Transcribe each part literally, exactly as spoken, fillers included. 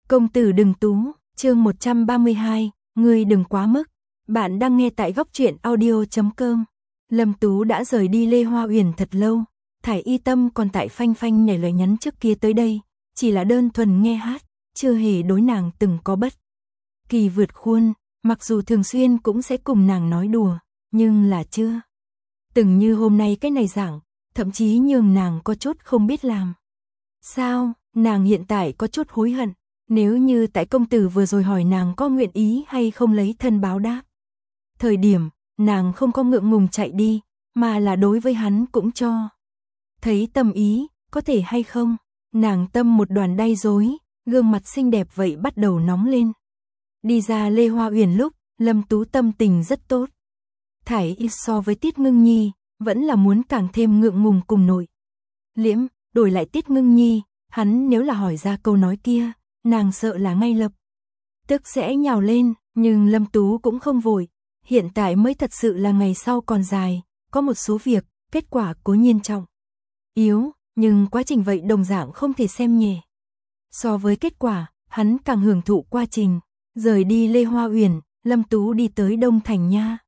Công tử đừng tú, chương một trăm ba mươi hai, ngươi đừng quá mức. Bạn đang nghe tại góc truyện audio chấm com. Lâm Tú đã rời đi Lê Hoa Uyển thật lâu, Thải Y Tâm còn tại phanh phanh nhảy lời nhắn trước kia tới đây, chỉ là đơn thuần nghe hát, chưa hề đối nàng từng có bất kỳ vượt khuôn, mặc dù thường xuyên cũng sẽ cùng nàng nói đùa, nhưng là chưa từng như hôm nay cái này dạng, thậm chí nhường nàng có chút không biết làm sao. Nàng hiện tại có chút hối hận, nếu như tại công tử vừa rồi hỏi nàng có nguyện ý hay không lấy thân báo đáp thời điểm, nàng không có ngượng ngùng chạy đi, mà là đối với hắn cũng cho thấy tâm ý, có thể hay không. Nàng tâm một đoàn đay rối, gương mặt xinh đẹp vậy bắt đầu nóng lên. Đi ra Lê Hoa Uyển lúc, Lâm Tú tâm tình rất tốt. Thải Y so với Tiết Ngưng Nhi, vẫn là muốn càng thêm ngượng ngùng cùng nội liễm, đổi lại Tiết Ngưng Nhi, hắn nếu là hỏi ra câu nói kia, nàng sợ là ngay lập tức sẽ nhào lên, nhưng Lâm Tú cũng không vội, hiện tại mới thật sự là ngày sau còn dài, có một số việc, kết quả cố nhiên trọng yếu, nhưng quá trình vậy đồng dạng không thể xem nhẹ. So với kết quả, hắn càng hưởng thụ quá trình. Rời đi Lê Hoa Uyển, Lâm Tú đi tới Đông Thành nha.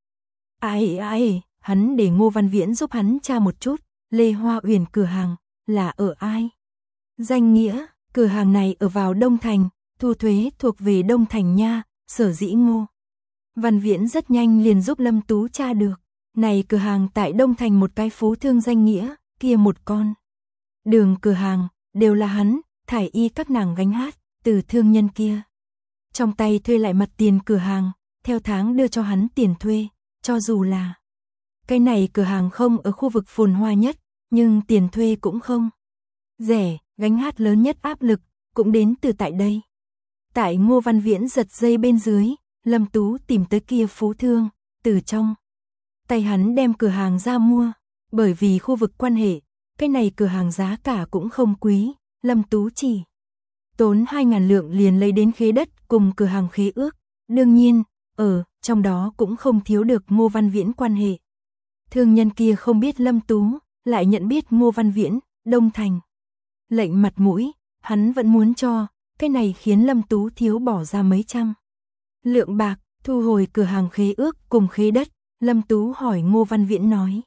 Ai ai, hắn để Ngô Văn Viễn giúp hắn tra một chút, Lê Hoa Uyển cửa hàng là ở ai danh nghĩa, cửa hàng này ở vào Đông Thành, thu thuế thuộc về Đông Thành nha, sở dĩ Ngô Văn Viễn rất nhanh liền giúp Lâm Tú tra được. Này cửa hàng tại Đông Thành một cái phú thương danh nghĩa, kia một con đường cửa hàng, đều là hắn, Thải Y các nàng gánh hát, từ thương nhân kia trong tay thuê lại mặt tiền cửa hàng, theo tháng đưa cho hắn tiền thuê, cho dù là cái này cửa hàng không ở khu vực phồn hoa nhất, nhưng tiền thuê cũng không rẻ, gánh hát lớn nhất áp lực, cũng đến từ tại đây. Tại Ngô Văn Viễn giật dây bên dưới, Lâm Tú tìm tới kia phú thương, từ trong tay hắn đem cửa hàng ra mua, bởi vì khu vực quan hệ, cái này cửa hàng giá cả cũng không quý, Lâm Tú chỉ tốn hai ngàn lượng liền lấy đến khế đất cùng cửa hàng khế ước, đương nhiên, ở trong đó cũng không thiếu được Ngô Văn Viễn quan hệ. Thương nhân kia không biết Lâm Tú, lại nhận biết Ngô Văn Viễn, Đông Thành lệnh mặt mũi, hắn vẫn muốn cho, cái này khiến Lâm Tú thiếu bỏ ra mấy trăm lượng bạc, thu hồi cửa hàng khế ước cùng khế đất. Lâm Tú hỏi Ngô Văn Viễn nói,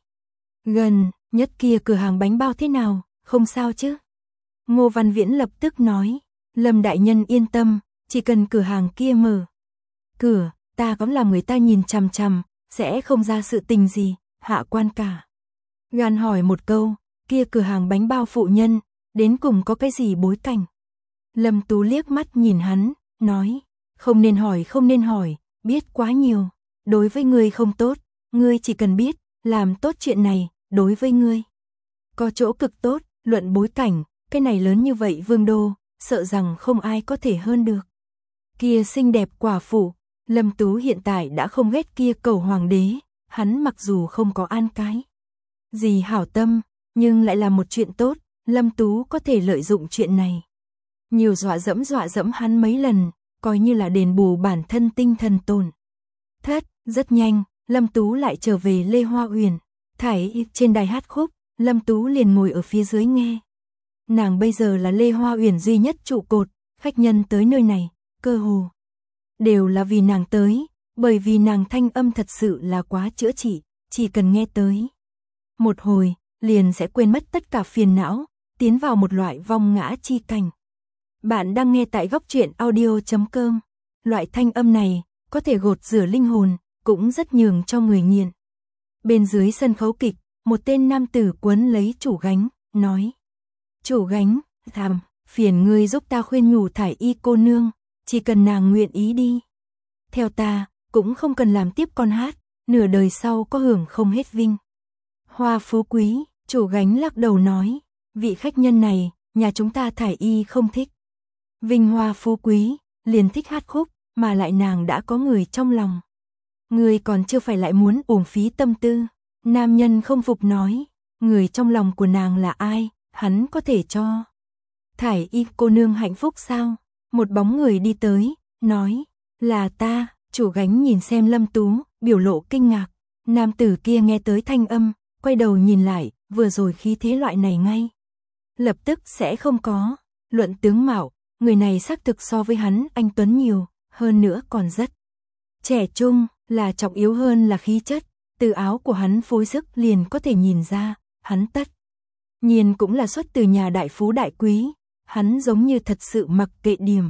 gần nhất kia cửa hàng bánh bao thế nào, không sao chứ? Ngô Văn Viễn lập tức nói, Lâm đại nhân yên tâm, chỉ cần cửa hàng kia mở cửa, ta có làm người ta nhìn chằm chằm, sẽ không ra sự tình gì. Hạ quan cả gan hỏi một câu, kia cửa hàng bánh bao phụ nhân, đến cùng có cái gì bối cảnh? Lâm Tú liếc mắt nhìn hắn, nói, không nên hỏi không nên hỏi, biết quá nhiều, đối với ngươi không tốt, ngươi chỉ cần biết, làm tốt chuyện này, đối với ngươi có chỗ cực tốt, luận bối cảnh, cái này lớn như vậy vương đô, sợ rằng không ai có thể hơn được. Kia xinh đẹp quả phụ, Lâm Tú hiện tại đã không ghét kia cầu hoàng đế, hắn mặc dù không có an cái gì hảo tâm, nhưng lại là một chuyện tốt, Lâm Tú có thể lợi dụng chuyện này. Nhiều dọa dẫm dọa dẫm hắn mấy lần, coi như là đền bù bản thân tinh thần tổn thất. Rất nhanh, Lâm Tú lại trở về Lê Hoa Uyển, Thải trên đài hát khúc, Lâm Tú liền ngồi ở phía dưới nghe. Nàng bây giờ là Lê Hoa Uyển duy nhất trụ cột, khách nhân tới nơi này, cơ hồ đều là vì nàng tới, bởi vì nàng thanh âm thật sự là quá chữa trị, chỉ cần nghe tới một hồi, liền sẽ quên mất tất cả phiền não, tiến vào một loại vong ngã chi cảnh. Bạn đang nghe tại góc truyện audio chấm com. Loại thanh âm này, có thể gột rửa linh hồn, cũng rất nhường cho người nghiện. Bên dưới sân khấu kịch, một tên nam tử quấn lấy chủ gánh, nói, chủ gánh, thầm, phiền ngươi giúp ta khuyên nhủ Thải Y cô nương, chỉ cần nàng nguyện ý đi theo ta, cũng không cần làm tiếp con hát, nửa đời sau có hưởng không hết vinh hoa phú quý. Chủ gánh lắc đầu nói, vị khách nhân này, nhà chúng ta Thải Y không thích vinh hoa phú quý, liền thích hát khúc, mà lại nàng đã có người trong lòng, người còn chưa phải lại muốn uổng phí tâm tư. Nam nhân không phục nói, người trong lòng của nàng là ai, hắn có thể cho Thải Y cô nương hạnh phúc sao? Một bóng người đi tới, nói, là ta. Chủ gánh nhìn xem Lâm Tú, biểu lộ kinh ngạc. Nam tử kia nghe tới thanh âm, quay đầu nhìn lại, vừa rồi khí thế loại này ngay lập tức sẽ không có. Luận tướng mạo, người này xác thực so với hắn anh tuấn nhiều, hơn nữa còn rất trẻ trung, là trọng yếu hơn là khí chất, từ áo của hắn phối sức liền có thể nhìn ra, hắn tất nhiên cũng là xuất từ nhà đại phú đại quý, hắn giống như thật sự mặc kệ điểm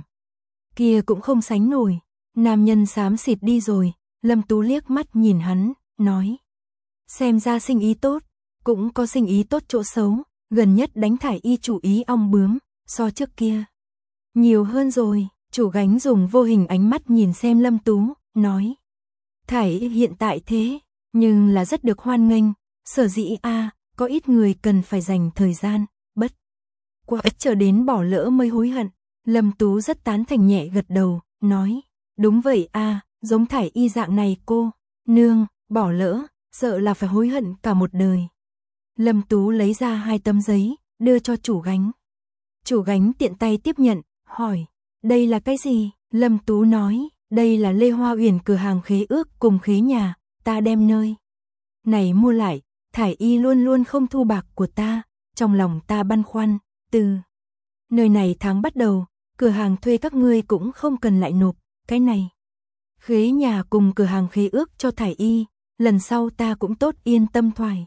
kia cũng không sánh nổi. Nam nhân xám xịt đi rồi, Lâm Tú liếc mắt nhìn hắn, nói: xem ra sinh ý tốt, cũng có sinh ý tốt chỗ xấu, gần nhất đánh thải y chủ ý ong bướm, so trước kia nhiều hơn rồi. Chủ gánh dùng vô hình ánh mắt nhìn xem Lâm Tú, nói: thải y hiện tại thế, nhưng là rất được hoan nghênh, sở dĩ a à, có ít người cần phải dành thời gian, bất quá chờ đến bỏ lỡ mới hối hận. Lâm Tú rất tán thành nhẹ gật đầu, nói: đúng vậy a à, giống thải y dạng này cô nương, bỏ lỡ, sợ là phải hối hận cả một đời. Lâm Tú lấy ra hai tấm giấy, đưa cho chủ gánh. Chủ gánh tiện tay tiếp nhận, hỏi: đây là cái gì? Lâm Tú nói: đây là Lê Hoa Uyển cửa hàng khế ước cùng khế nhà, ta đem nơi này mua lại, thải y luôn luôn không thu bạc của ta, trong lòng ta băn khoăn, từ nơi này tháng bắt đầu, cửa hàng thuê các ngươi cũng không cần lại nộp, cái này khế nhà cùng cửa hàng khế ước cho thải y, lần sau ta cũng tốt yên tâm thoải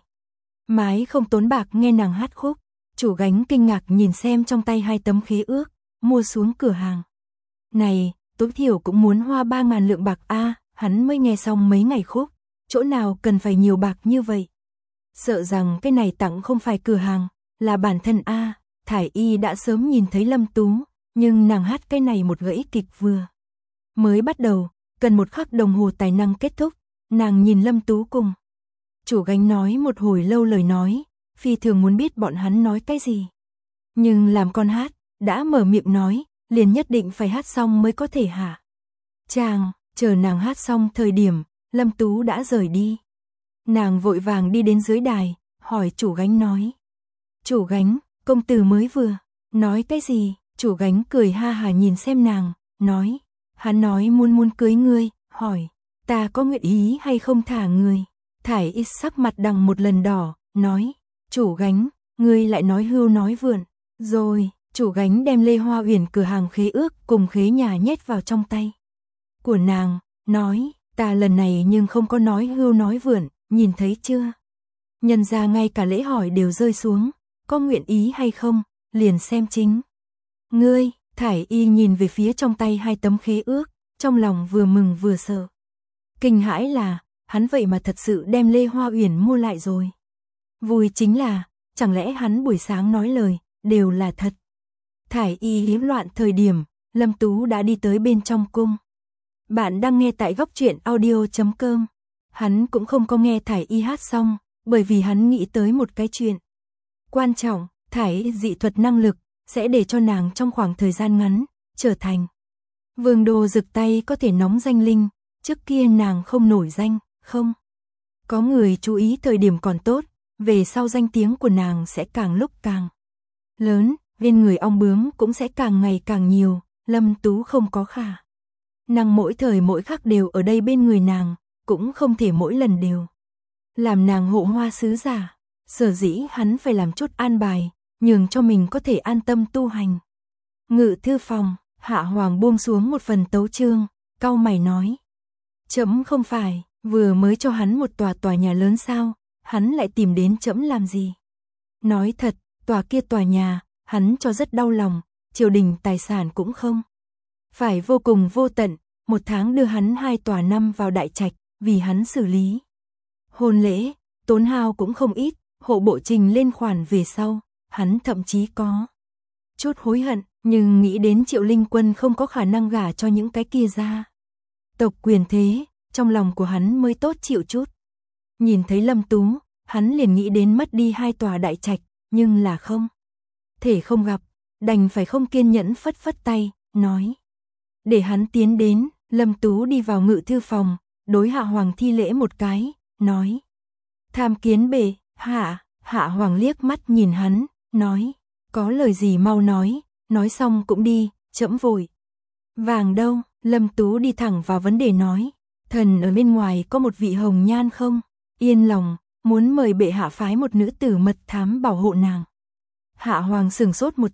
mái không tốn bạc nghe nàng hát khúc. Chủ gánh kinh ngạc nhìn xem trong tay hai tấm khế ước, mua xuống cửa hàng này, tối thiểu cũng muốn hoa ba ngàn lượng bạc a. À, hắn mới nghe xong mấy ngày khúc, chỗ nào cần phải nhiều bạc như vậy. Sợ rằng cái này tặng không phải cửa hàng, là bản thân a. À, thải y đã sớm nhìn thấy Lâm Tú, nhưng nàng hát cái này một gãy kịch vừa mới bắt đầu, cần một khắc đồng hồ tài năng kết thúc. Nàng nhìn Lâm Tú cùng chủ gánh nói một hồi lâu lời nói, phi thường muốn biết bọn hắn nói cái gì. Nhưng làm con hát, đã mở miệng nói, liền nhất định phải hát xong mới có thể hả. Chàng, chờ nàng hát xong thời điểm, Lâm Tú đã rời đi. Nàng vội vàng đi đến dưới đài, hỏi chủ gánh nói: chủ gánh, công tử mới vừa nói cái gì? Chủ gánh cười ha hà nhìn xem nàng, nói: hắn nói muốn muốn cưới ngươi, hỏi ta có nguyện ý hay không thả người. Thải y sắc mặt đằng một lần đỏ, nói: chủ gánh, ngươi lại nói hưu nói vượn. Rồi, chủ gánh đem Lê Hoa Uyển cửa hàng khế ước cùng khế nhà nhét vào trong tay của nàng, nói: ta lần này nhưng không có nói hưu nói vượn, nhìn thấy chưa? Nhân ra ngay cả lễ hỏi đều rơi xuống, có nguyện ý hay không, liền xem chính ngươi. Thải y nhìn về phía trong tay hai tấm khế ước, trong lòng vừa mừng vừa sợ. Kinh hãi là, hắn vậy mà thật sự đem Lê Hoa Uyển mua lại rồi. Vui chính là, chẳng lẽ hắn buổi sáng nói lời, đều là thật. Thải y hiếm loạn thời điểm, Lâm Tú đã đi tới bên trong cung. Bạn đang nghe tại góc truyện audio chấm com. Hắn cũng không có nghe thải y hát xong, bởi vì hắn nghĩ tới một cái chuyện quan trọng, thải y dị thuật năng lực, sẽ để cho nàng trong khoảng thời gian ngắn, trở thành vương đồ rực tay có thể nóng danh linh. Trước kia nàng không nổi danh, không có người chú ý thời điểm còn tốt, về sau danh tiếng của nàng sẽ càng lúc càng lớn, viên người ong bướm cũng sẽ càng ngày càng nhiều. Lâm Tú không có khả năng mỗi thời mỗi khắc đều ở đây bên người nàng, cũng không thể mỗi lần đều làm nàng hộ hoa sứ giả. Sở dĩ hắn phải làm chút an bài, nhường cho mình có thể an tâm tu hành. Ngự thư phòng, Hạ Hoàng buông xuống một phần tấu chương, cau mày nói: trẫm không phải vừa mới cho hắn một tòa tòa nhà lớn sao, hắn lại tìm đến trẫm làm gì? Nói thật, tòa kia tòa nhà, hắn cho rất đau lòng, triều đình tài sản cũng không phải vô cùng vô tận, một tháng đưa hắn hai tòa năm vào đại trạch, vì hắn xử lý hôn lễ, tốn hao cũng không ít, hộ bộ trình lên khoản về sau, hắn thậm chí có chút hối hận, nhưng nghĩ đến Triệu Linh Quân không có khả năng gả cho những cái kia ra tộc quyền thế, trong lòng của hắn mới tốt chịu chút. Nhìn thấy Lâm Tú, hắn liền nghĩ đến mất đi hai tòa đại trạch, nhưng là không thể không gặp, đành phải không kiên nhẫn phất phất tay, nói: để hắn tiến đến. Lâm Tú đi vào ngự thư phòng, đối Hạ Hoàng thi lễ một cái, nói: tham kiến bệ hạ. Hạ Hoàng liếc mắt nhìn hắn, nói: có lời gì mau nói, nói xong cũng đi, trẫm vội vàng đâu. Lâm Tú đi thẳng vào vấn đề nói: thần ở bên ngoài có một vị hồng nhan không yên lòng, muốn mời bệ hạ phái một nữ tử mật thám bảo hộ nàng. Hạ Hoàng sửng sốt một chút,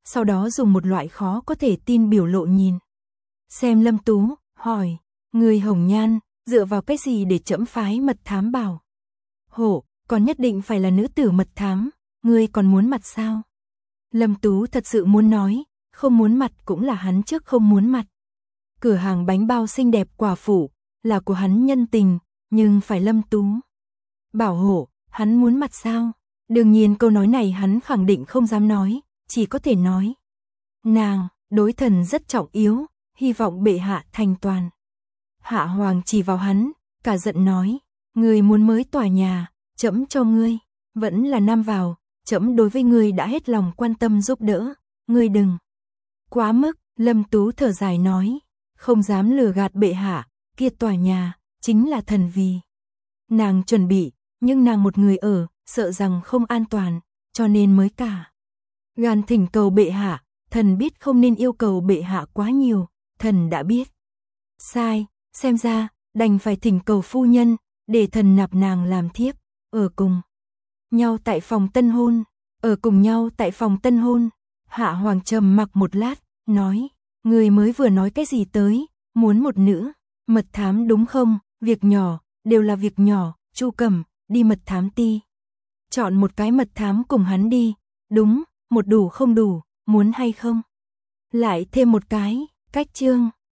sau đó dùng một loại khó có thể tin biểu lộ nhìn xem Lâm Tú, hỏi, người Hồng Nhan, dựa vào cái gì để trẫm phái mật thám bảo? Hổ, còn nhất định phải là nữ tử mật thám, ngươi còn muốn mặt sao? Lâm Tú thật sự muốn nói, không muốn mặt cũng là hắn trước không muốn mặt. Cửa hàng bánh bao xinh đẹp quả phụ, là của hắn nhân tình, nhưng phải Lâm Tú bảo hộ, hắn muốn mặt sao? Đương nhiên câu nói này hắn khẳng định không dám nói, chỉ có thể nói. Nàng, đối thần rất trọng yếu, hy vọng bệ hạ thành toàn. Hạ Hoàng chỉ vào hắn, cả giận nói, ngươi muốn mới tòa nhà, trẫm cho ngươi, vẫn là nam vào, trẫm đối với ngươi đã hết lòng quan tâm giúp đỡ, ngươi đừng quá mức. Lâm Tú thở dài nói, không dám lừa gạt bệ hạ, kia tòa nhà chính là thần vì nàng chuẩn bị, nhưng nàng một người ở, sợ rằng không an toàn, cho nên mới cả gan thỉnh cầu bệ hạ. Thần biết không nên yêu cầu bệ hạ quá nhiều, thần đã biết sai, xem ra đành phải thỉnh cầu phu nhân để thần nạp nàng làm thiếp, ở cùng nhau tại phòng tân hôn, ở cùng nhau tại phòng tân hôn. Hạ Hoàng trầm mặc một lát, nói, người mới vừa nói cái gì tới, muốn một nữ mật thám đúng không? Việc nhỏ, đều là việc nhỏ. Chu Cẩm, đi mật thám ti, chọn một cái mật thám cùng hắn đi. Đúng, một đủ không đủ, muốn hay không? Lại thêm một cái. Cách chương